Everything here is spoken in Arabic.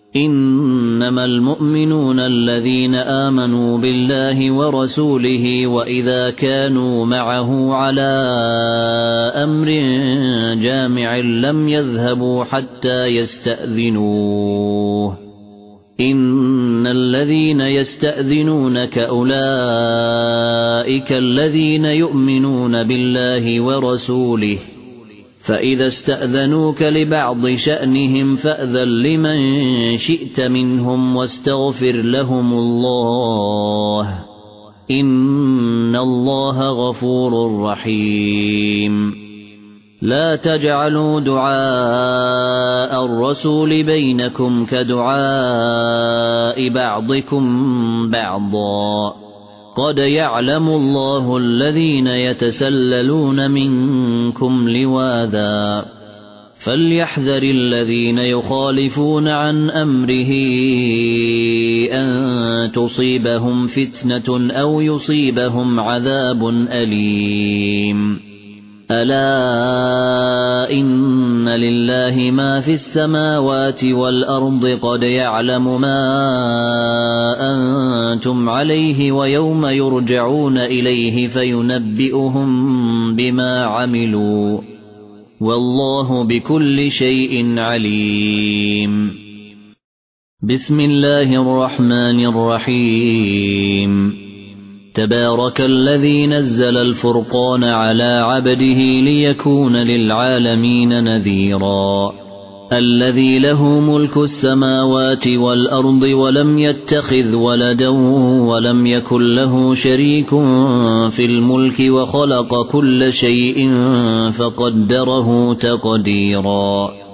إنما المؤمنون الذين آمنوا بالله ورسوله وإذا كانوا معه على أمر جامع لم يذهبوا حتى يستأذنوه إن الذين يستأذنونك أولئك الذين يؤمنون بالله ورسوله فإذا استأذنوك لبعض شأنهم فأذن لمن شئت منهم واستغفر لهم الله إن الله غفور رحيم لا تجعلوا دعاء الرسول بينكم كدعاء بعضكم بعضا قد يعلم الله الذين يتسللون منكم لواذا فليحذر الذين يخالفون عن أمره أن تصيبهم فتنة أو يصيبهم عذاب أليم ألا إن لله ما في السماوات والأرض قد يعلم ما أنتم عليه ويوم يرجعون إليه فينبئهم بما عملوا والله بكل شيء عليم بسم الله الرحمن الرحيم تبارك الذي نزل الفرقان على عبده ليكون للعالمين نذيرا الذي له ملك السماوات والأرض ولم يتخذ ولدا ولم يكن له شريك في الملك وخلق كل شيء فقدره تقديرا